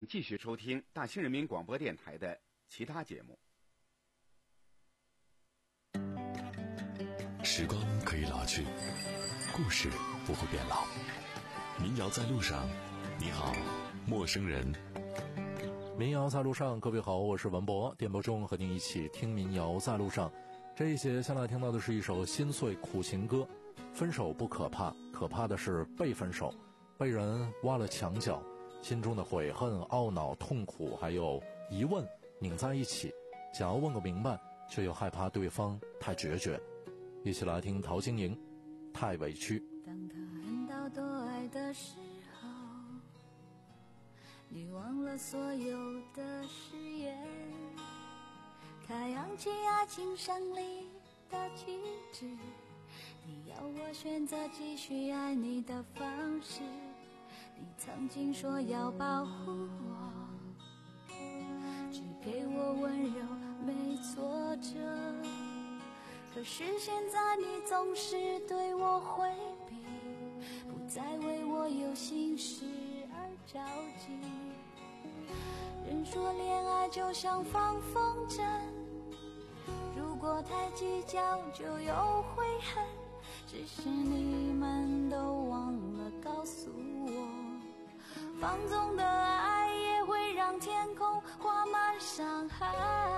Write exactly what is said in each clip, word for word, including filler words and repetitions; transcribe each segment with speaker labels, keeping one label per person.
Speaker 1: 继续收听大兴人民广播电台的其他节目。
Speaker 2: 时光可以老去，故事不会变老。民谣在路上，你好，陌生人。
Speaker 3: 民谣在路上，各位好，我是文博，电波中和您一起听民谣在路上。这一节先来听到的是一首心碎苦情歌。分手不可怕，可怕的是被分手，被人挖了墙角，心中的悔恨、懊恼、痛苦还有疑问拧在一起，想要问个明白，却又害怕对方太决绝。一起来听陶晶莹太委屈。
Speaker 4: 当他恨到多爱的时候，你忘了所有的誓言，他扬起爱情胜利的旗帜，你要我选择继续爱你的方式。你曾经说要保护我，只给我温柔没挫折，可是现在你总是对我回避，不再为我有心事而着急。人说恋爱就像放风筝，如果太计较就有悔恨，只是你们都忘了告诉我，放纵的爱也会让天空挂满伤痕。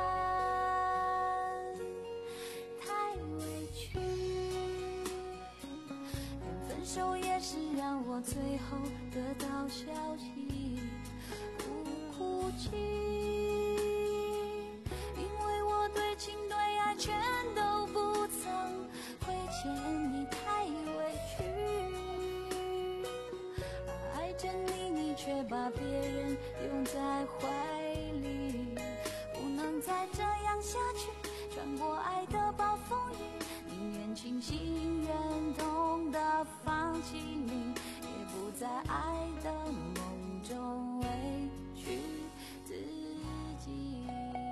Speaker 4: 太委屈，连分手也是让我最后得到消息，不哭泣，因为我对情对爱全都不曾亏欠你，太委屈，爱着你你却把别人拥在怀里，不能再这样下去，穿过爱的暴风雨，宁愿清醒忍痛的放弃你，也不在爱的梦中委屈自己。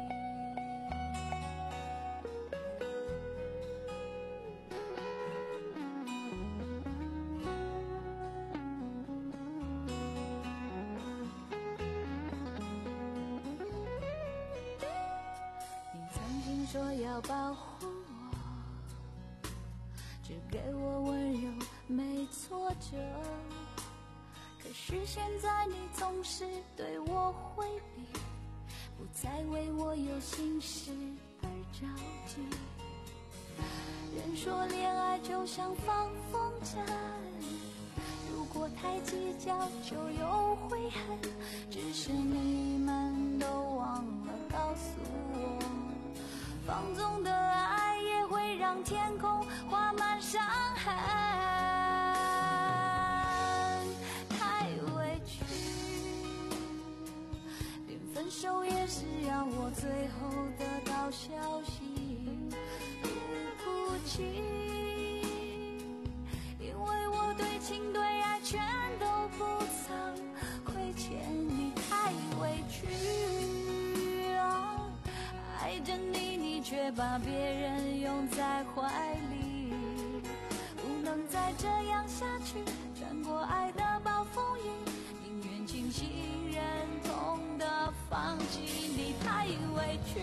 Speaker 4: 说要保护我，只给我温柔没挫折，可是现在你总是对我回避，不再为我有心事而着急。人说恋爱就像放风筝，如果太计较就有悔恨，只是你们都忘了告诉我，放纵的爱也会让天空挂满伤痕。太委屈，连分手也是让我最后得到消息，不哭泣，因为我对情对爱全都不曾亏欠你，太委屈啊，爱着你你却把别人拥在怀里，不能再这样下去，穿过爱的暴风雨，宁愿清醒忍痛的放弃你，太委屈，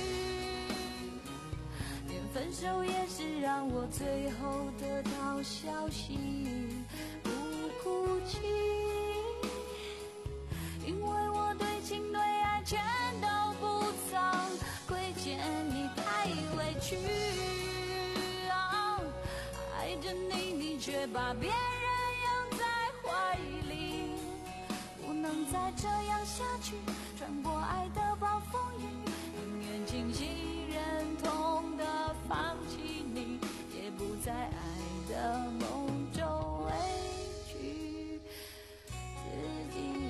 Speaker 4: 连分手也是让我最后得到消息，不哭泣，因为我对情对爱全都不曾亏欠你，太委屈啊，爱着你你却把别人拥在怀里，不能再这样下去，穿过爱的暴风雨，宁愿清醒忍痛的放弃你，也不在爱的梦中委屈自己。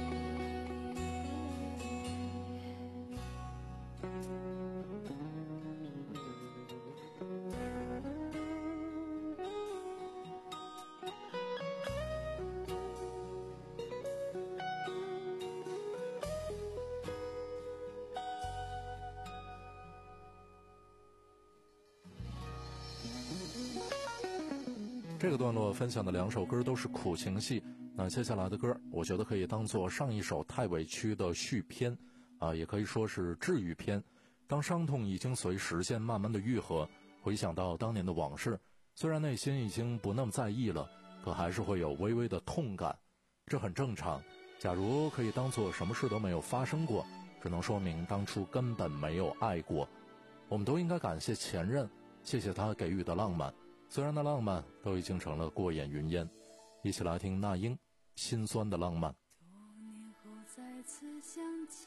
Speaker 3: 这个段落分享的两首歌都是苦情戏， 那接下来的歌，我觉得可以当做上一首《太委屈》的续篇，啊，也可以说是治愈篇。当伤痛已经随时间慢慢的愈合，回想到当年的往事，虽然内心已经不那么在意了，可还是会有微微的痛感，这很正常。假如可以当做什么事都没有发生过，只能说明当初根本没有爱过。我们都应该感谢前任，谢谢他给予的浪漫，虽然那浪漫都已经成了过眼云烟。一起来听那英心酸的浪漫。
Speaker 4: 多年后再次相见，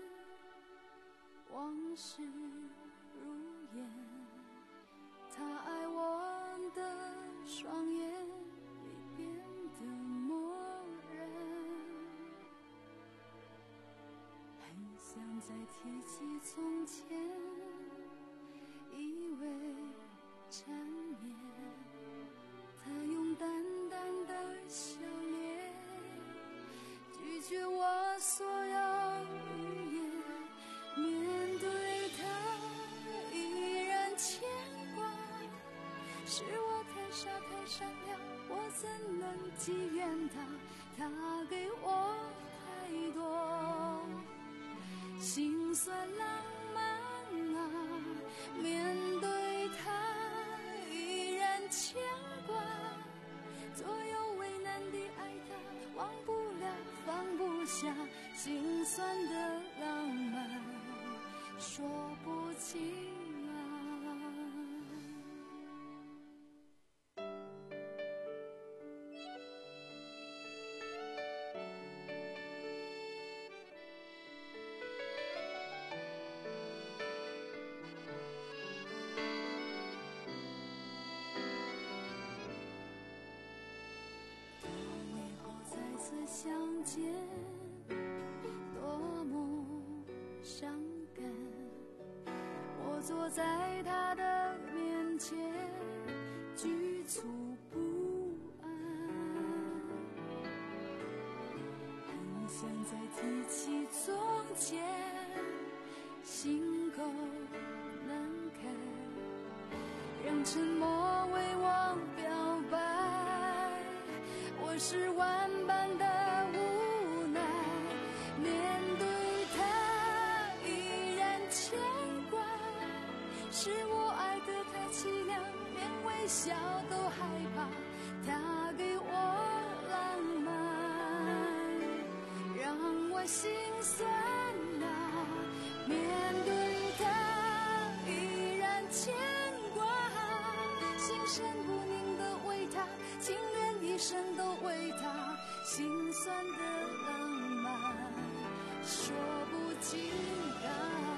Speaker 4: 往事如烟，他爱我的双眼已变得漠然，很想再提起从前，以为缠绵，他用淡淡的笑脸拒绝我所有语言，面对他依然牵挂，是我太傻太善良，我怎能记怨他，他给我太多心酸浪漫啊，面对他依然牵挂，左右为难的爱他，忘不了放不下，心酸的浪漫说不清啊。相见多么伤感，我坐在他的面前局促不安，很想再提起从前，心口难开，让沉默为我表白，我是万般的无奈，面对他依然牵挂，是我爱得太凄凉，连微笑都害怕，他给我浪漫让我心酸啊，面对他依然牵挂，心神不宁的为他，情愿一生都为他，心酸的浪漫说不尽啊，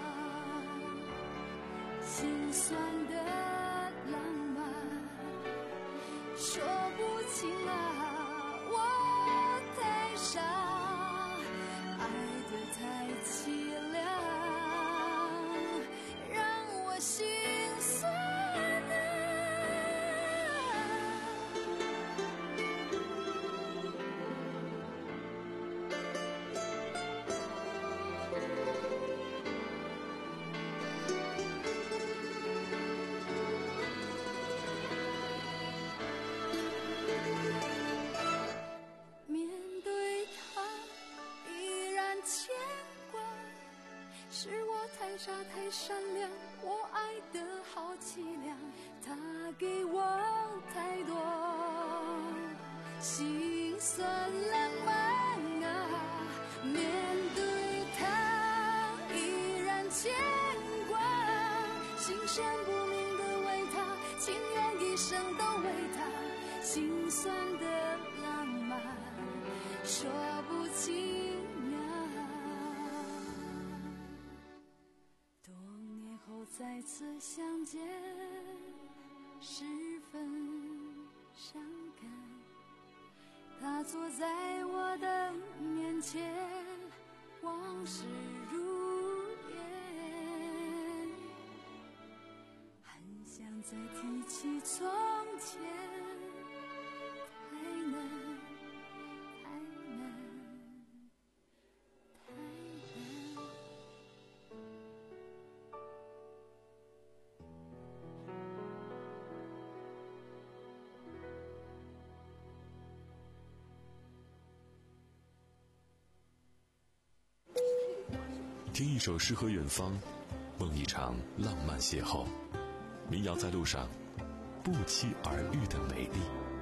Speaker 4: 心酸的浪漫说不尽啊，我太傻，爱得太凄凉，让我心酸啊。面对他依然牵挂，是我太傻太善良，我爱得好凄凉，他给我太多心酸浪漫啊，面对他依然牵挂，心神不宁的为他，情愿一生都为他，心酸的浪漫说不清啊。多年后再次相见，十分伤感，他坐在我的面前，往事如烟，很想再提起从前，太难太难太难。
Speaker 2: 听一首诗和远方，梦一场浪漫邂逅。民谣在路上，不期而遇的美丽。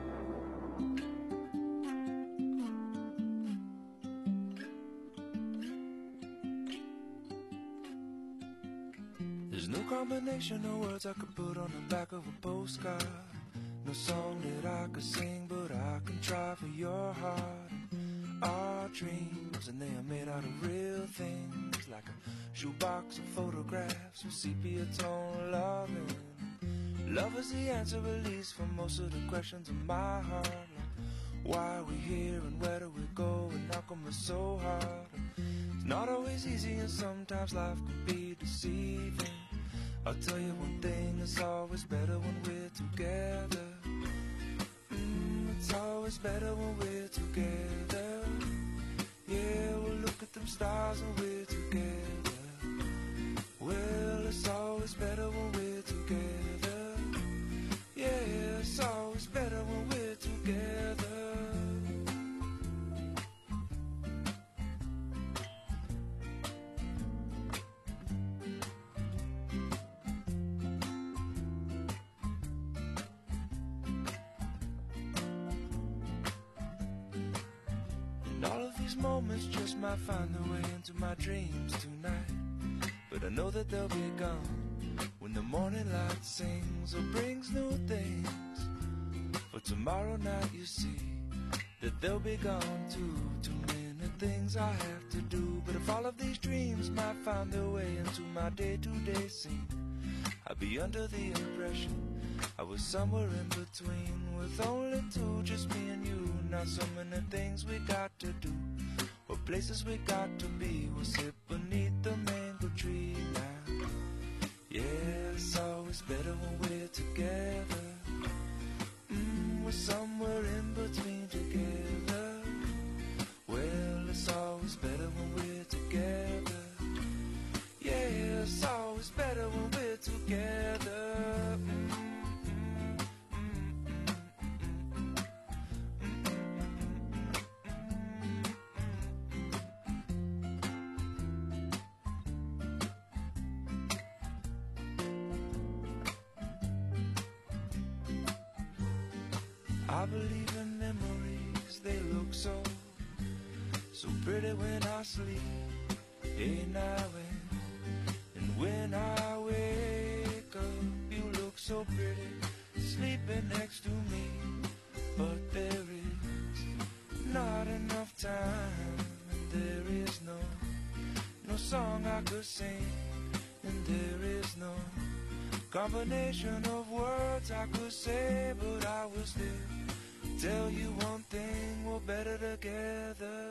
Speaker 5: There's no combination of words I could put on the back of a postcard. No song that I could sing, but I can try for your heart. Our dreams, and they are made out of real things, like a shoebox of photographs with sepia tone loving. Love is the answer, at least, for most of the questions in my heart. Like, why are we here and where do we go, and how come it's so hard? It's not always easy, and sometimes life can be deceiving. I'll tell you one thing, it's always better when we're together. Mm, it's always better when we're together. Yeah, we'll look at them stars when we're together. Well, it's always better when we're together. Yeah, it's always better when we're together. All of these moments just might find their way into my dreams tonight. But I know that they'll be gone when the morning light sings or brings new things. For tomorrow night you see that they'll be gone too. Too many things I have to do. But if all of these dreams might find their way into my day-to-day scene, I'd be under the impression I was somewhere in between, with only two, just me and you. Not so many things we got to do, or places we got to be. We'll sit beneath the mango tree now. Yeah, it's always better when we're together. Mm, we're somewhere in between together. Well, it's always better when we're together. Yeah, it's always better when we're together. Mm. I believe in memories, they look so, so pretty when I sleep. Hey, now and, and when I wake up, you look so pretty, sleeping next to me. But there is not enough time, and there is no, no song I could sing, and there is no combination of words I could say, but I will still tell you one thing, we're better together.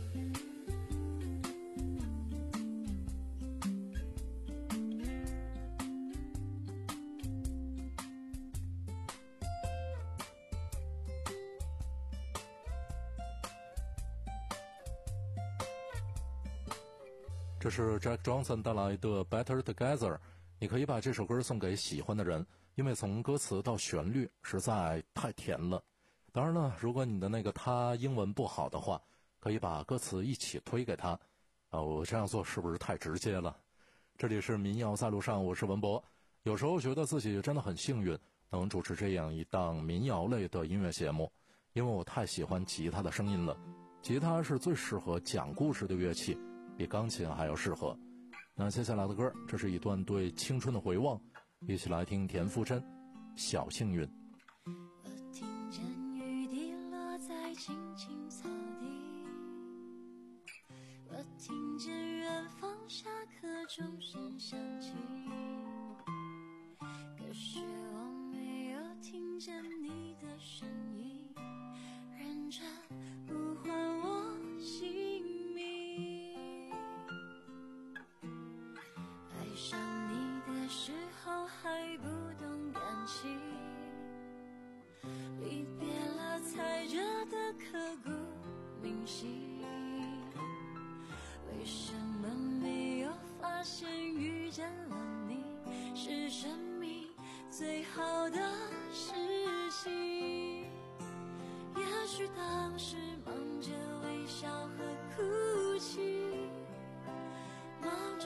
Speaker 3: “这是 Jack Johnson 带来的 Better Together。你可以把这首歌送给喜欢的人，因为从歌词到旋律实在太甜了。当然了，如果你的那个他英文不好的话，可以把歌词一起推给他。啊，我这样做是不是太直接了？这里是民谣在路上，我是文博。有时候觉得自己真的很幸运，能主持这样一档民谣类的音乐节目，因为我太喜欢吉他的声音了。吉他是最适合讲故事的乐器，比钢琴还要适合。那接下来的歌，这是一段对青春的回望，一起来听田馥甄《小幸运》。
Speaker 4: 我听见雨滴落在青青草地，我听见远方下课钟声响起，可是我没有听见你的声音，认真呼唤我姓名。爱上你的时候还不懂感情，离别了才觉得刻骨铭心。为什么没有发现遇见了你是生命最好的事情？也许当时忙着微笑和哭泣，忙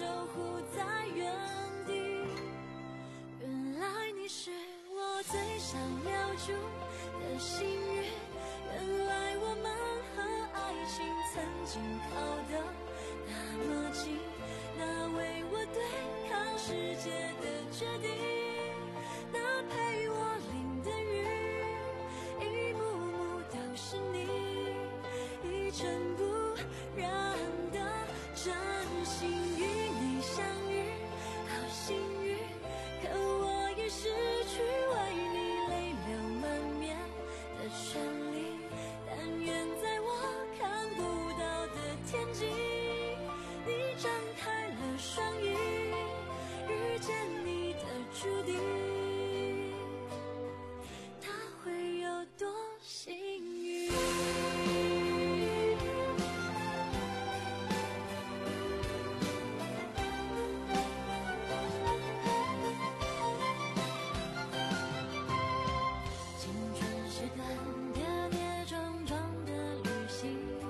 Speaker 4: 守护在原地。原来你是我最想留住的幸运，原来我们和爱情曾经靠得那么近，那为我对抗世界的决定，那陪我淋的雨，一幕幕都是你，一尘不染的真心与你相遇，好幸运，可我已失去为你泪流满面的权利，但愿在我看不到的天际，你张开了双翼，遇见你的注定，他会有多幸运。青春是段跌跌撞撞的旅行，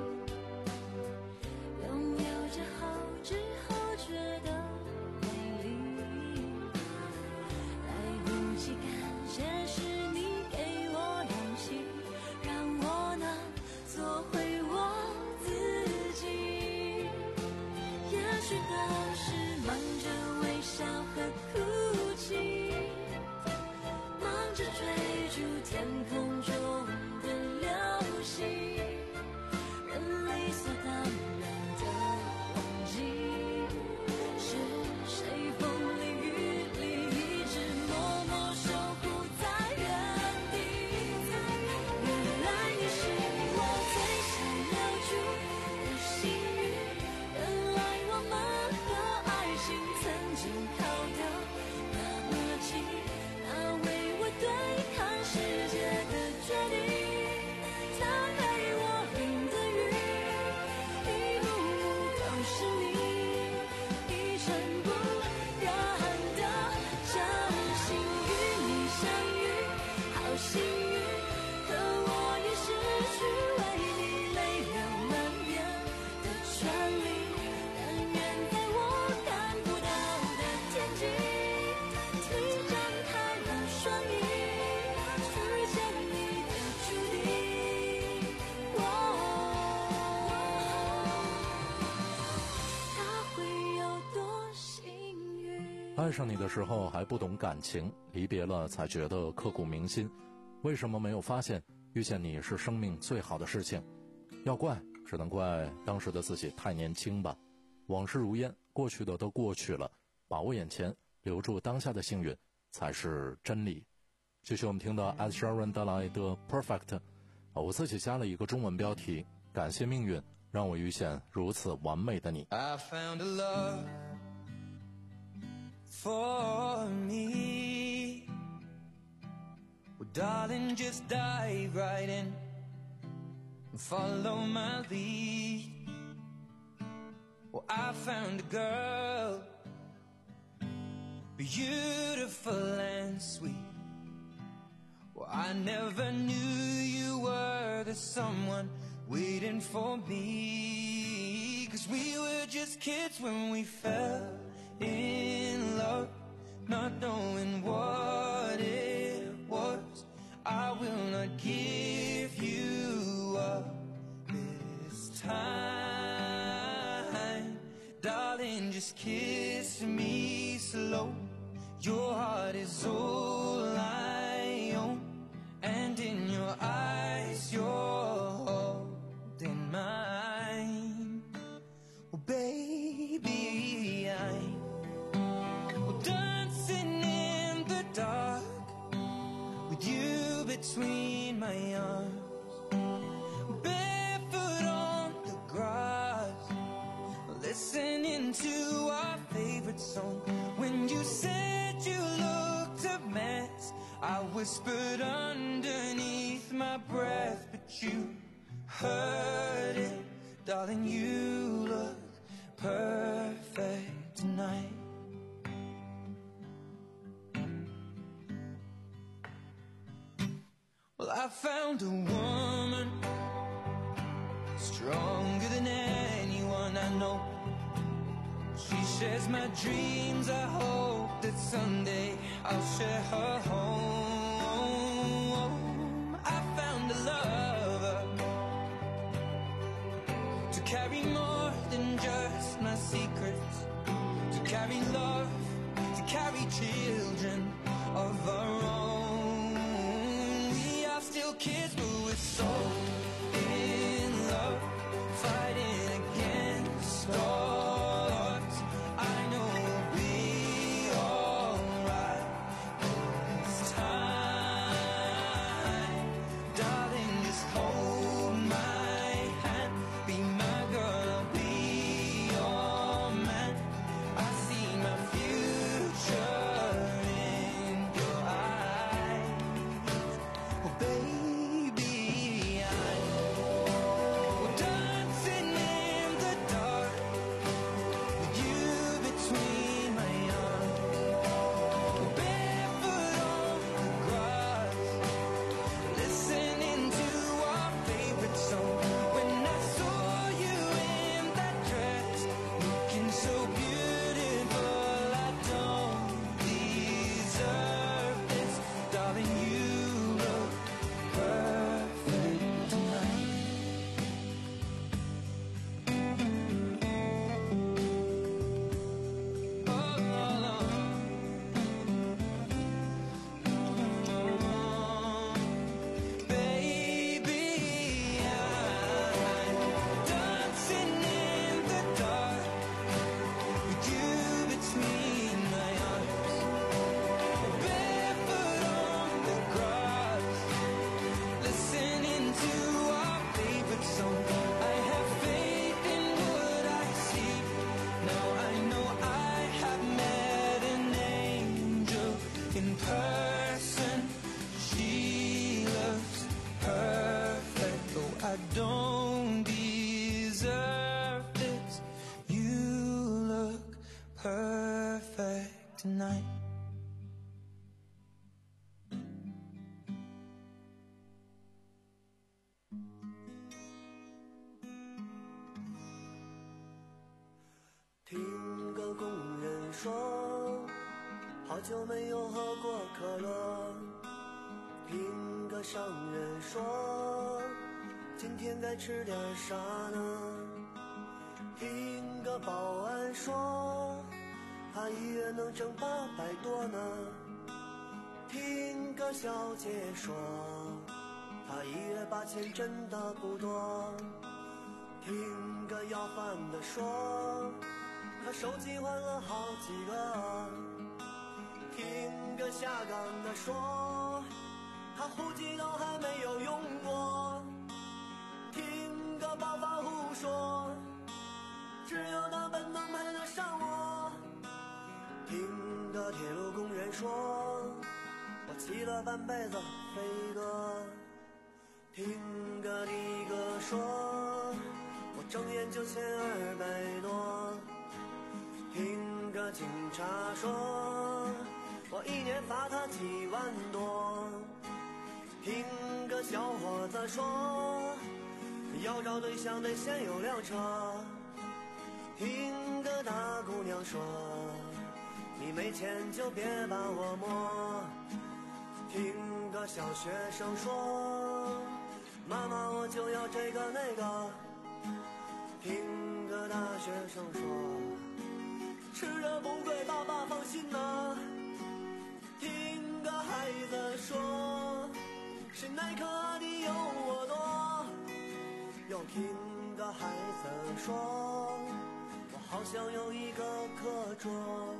Speaker 4: 拥有之后之后觉得美丽，来不及感谢是你给我勇气，让我能做回我自己。也许当时忙着微笑和哭泣，忙着追逐天空中的流星，人理所当然的忘记，是谁风里雨里一直默默守护在原地。原来你是我最想留住的幸运，原来我们和爱情曾经靠得那么近，那为我对抗世界的决定，那陪我淋的雨，一幕幕都是你，一尘不染的真心与你相遇，好幸运，可我已失去为你泪流满面的权利，但愿在我看不到的天际，你张开了双翼，遇见你的注定，他会有多幸运。
Speaker 3: 爱上你的时候还不懂感情，离别了才觉得刻骨铭心。为什么没有发现遇见你是生命最好的事情？要怪只能怪当时的自己太年轻吧。往事如烟，过去的都过去了，把握眼前，留住当下的幸运才是真理。继续我们听到 Ed Sheeran 带来的 Perfect， 我自己加了一个中文标题，感谢命运让我遇见如此完美的你。
Speaker 5: I found a love for me. Well, darling, just dive right in and follow my lead. Well, I found a girl, beautiful and sweet. Well, I never knew you were the someone waiting for me. 'Cause we were just kids when we fell in love, not knowing what it was. I will not give you up this time. Darling, just kiss me slow. Your heart is all I own, and in your eyes you're holding mine. Oh baby, I'm well, dancing in the dark with you between my arms, barefoot on the grass, listening to our favorite song. When you said you looked a mess, I whispered underneath my breath, but you heard it. Darling, you look perfect tonight. Well, I found a woman stronger than anyone I know. She's shares my dreams. I hope that someday I'll share her home. I found a lover to carry more than just my secrets, to carry love, to carry children of our own. We are still kids, but we're so in love, fighting against all odds. I know we'll be alright this time. Darling, just hold my hand, be my girl, I'll be your man. I see my future in your eyes. Oh baby, I'm dancing in the dark with you between my arms, barefoot on the grass, listening to our favorite song. When I saw you in that dress, looking so beautiful, I don't deserve this. Darling, you look perfect tonight. Oh, baby, I'm dancing in the dark with you between my arms, barefoot on the grass, listening to our favorite song. I have faith in what I see. Now I know I have met an angel in person. She looks perfect, though I don't deserve this. You look perfect tonight.
Speaker 6: 听个工人说，好久没有喝过可乐。听个商人说，今天该吃点啥呢？听个保安说，他一月能挣八百多呢。听个小姐说，她一月八千真的不多。听个要饭的说，他手机换了好几个。听个下岗的说，他户籍都还没有用过。听个暴发户说，只有他们能配得上我。听个铁路工人说，我骑了半辈子飞鸽。听个的哥说，我睁眼就欠二百多。听个警察说，我一年罚他几万多。听个小伙子说，要找对象得先有辆车。听个大姑娘说，你没钱就别把我摸。听个小学生说，妈妈我就要这个那个。听个大学生说，吃的不贵，爸爸放心呐。听个孩子说，是耐克的有我多。又听个孩子说，我好想有一个课桌。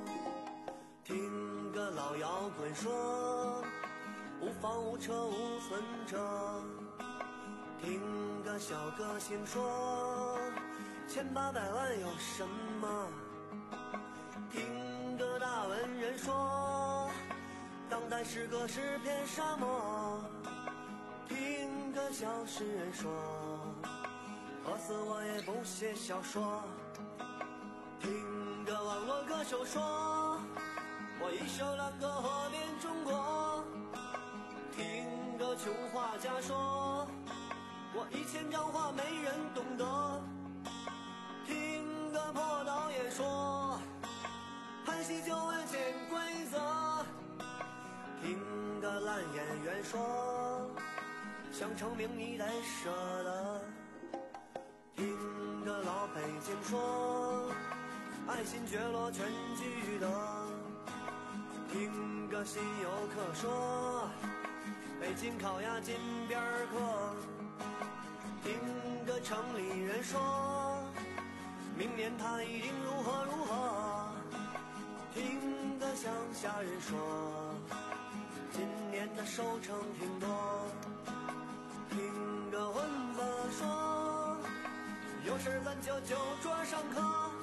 Speaker 6: 听个老摇滚说，无房无车无存折。听个小歌星说，千八百万有什么？听个大文人说，当代诗歌是片沙漠。听个小诗人说，饿死我也不写小说。听个网络歌手说，我一首蓝歌火遍中国。听个穷画家说，我一千张画没人懂得。听个破导演说， 说，想成名你得舍得。听个老北京说，爱新觉罗全聚德。听个新游客说，北京烤鸭金边客。听个城里人说，明年他一定如何如何。听个乡下人说，今年的收成挺多。听个混子说，有事咱就就桌上课。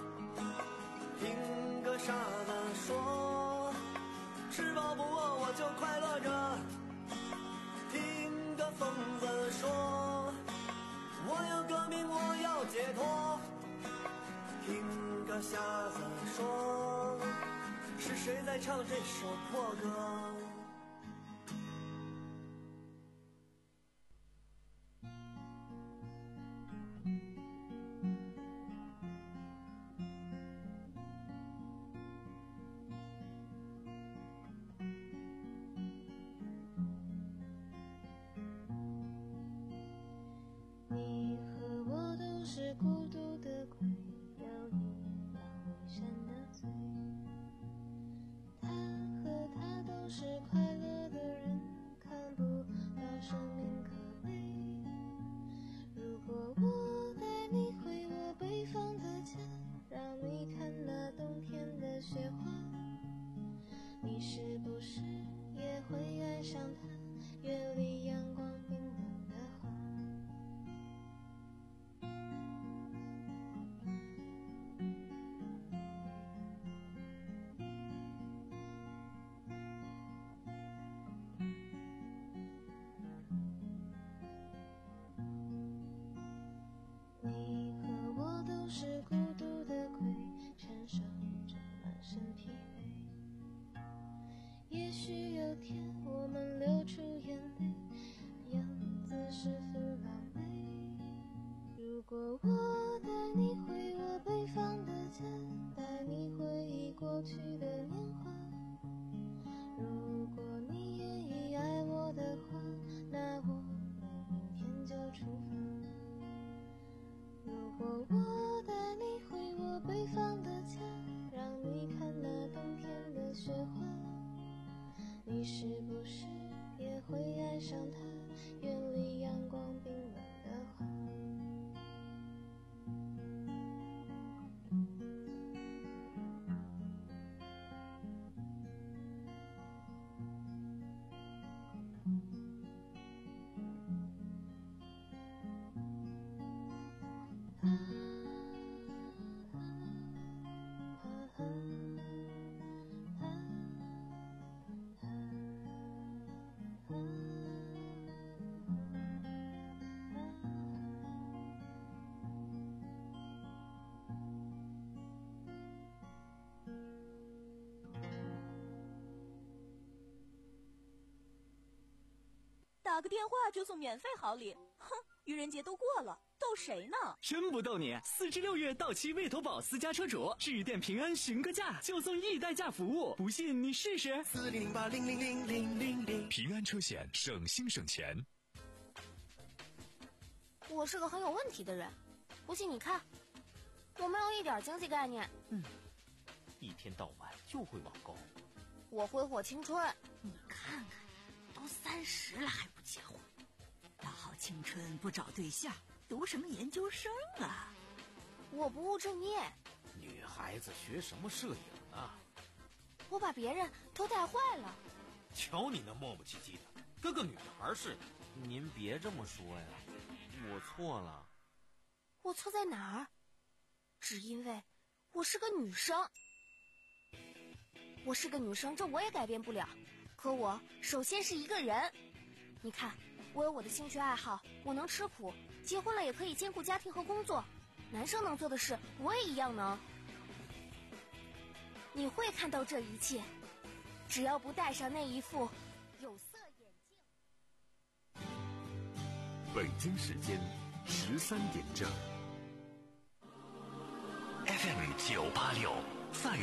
Speaker 6: 听个傻子说，吃饱不饿我就快乐着。听个疯子说，我要革命我要解脱。听个瞎子说，是谁在唱这首破歌？
Speaker 7: 你和我都是孤独的鬼，有一张微善的嘴。他和她都是快乐的人，看不到生命可悲。如果我带你回我北方的家，让你看那冬天的雪花，你是不是也会爱上他月里阳光冰冷的花？你和我都是孤独的鬼，承受着满身疲惫。也许有天我们流出眼泪，样子十分狼狈。如果我带你回我北方的家，带你回忆过去的年华。如果你愿意爱我的话，那我们明天就出发。如果我带你回我北方的家，让你看那冬天的雪花，你是不是也会爱上他月里阳光冰冷的花？
Speaker 8: 打个电话就送免费好礼，哼！愚人节都过了，逗谁呢？
Speaker 9: 真不逗你！四至六月到期魏头宝私家车主，致电平安询个价，就送易代驾服务，不信你试试。
Speaker 6: 四零零八零零零零零零，
Speaker 2: 平安车险，省心省钱。
Speaker 10: 我是个很有问题的人，不信你看，我没有一点经济概念。
Speaker 11: 嗯，一天到晚就会网购。
Speaker 10: 我挥霍青春。
Speaker 12: 你看看，都三十了还不结婚，大好青春不找对象，读什么研究生啊？
Speaker 10: 我不务正业。
Speaker 11: 女孩子学什么摄影啊？
Speaker 10: 我把别人都带坏了。
Speaker 11: 瞧你那磨磨唧唧的，跟个女孩似的。您别这么说呀，我错了。
Speaker 10: 我错在哪儿？只因为我是个女生。我是个女生，这我也改变不了。可我首先是一个人。你看，我有我的兴趣爱好，我能吃苦，结婚了也可以兼顾家庭和工作。男生能做的事，我也一样能。你会看到这一切，只要不戴上那一副有色眼镜。
Speaker 2: 北京时间十三点整。
Speaker 13: F M 九八六。